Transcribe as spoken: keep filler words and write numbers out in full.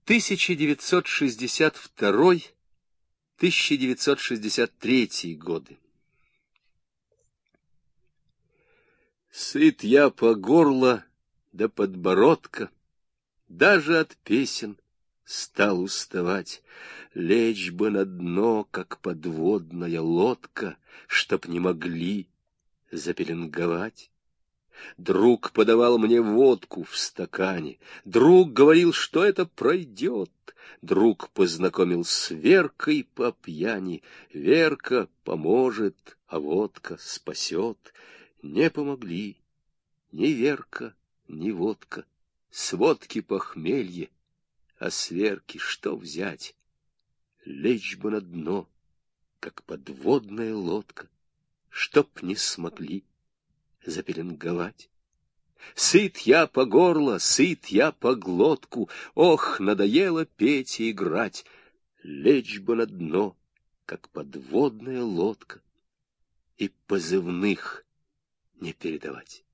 тысяча девятьсот шестьдесят второй — тысяча девятьсот шестьдесят третий годы. Сыт я по горло до подбородка, даже от песен стал уставать. Лечь бы на дно, как подводная лодка, чтоб не могли запеленговать. Друг подавал мне водку в стакане, друг говорил, что это пройдет. Друг познакомил с Веркой по пьяни. Верка поможет, а водка спасет. Не помогли ни Верка, ни водка. С водки похмелье, а с Верки что взять? Лечь бы на дно, как подводная лодка, чтоб не смогли запеленговать. Сыт я по горло, сыт я по глотку, ох, надоело петь и играть. Лечь бы на дно, как подводная лодка, и позывных не передавать.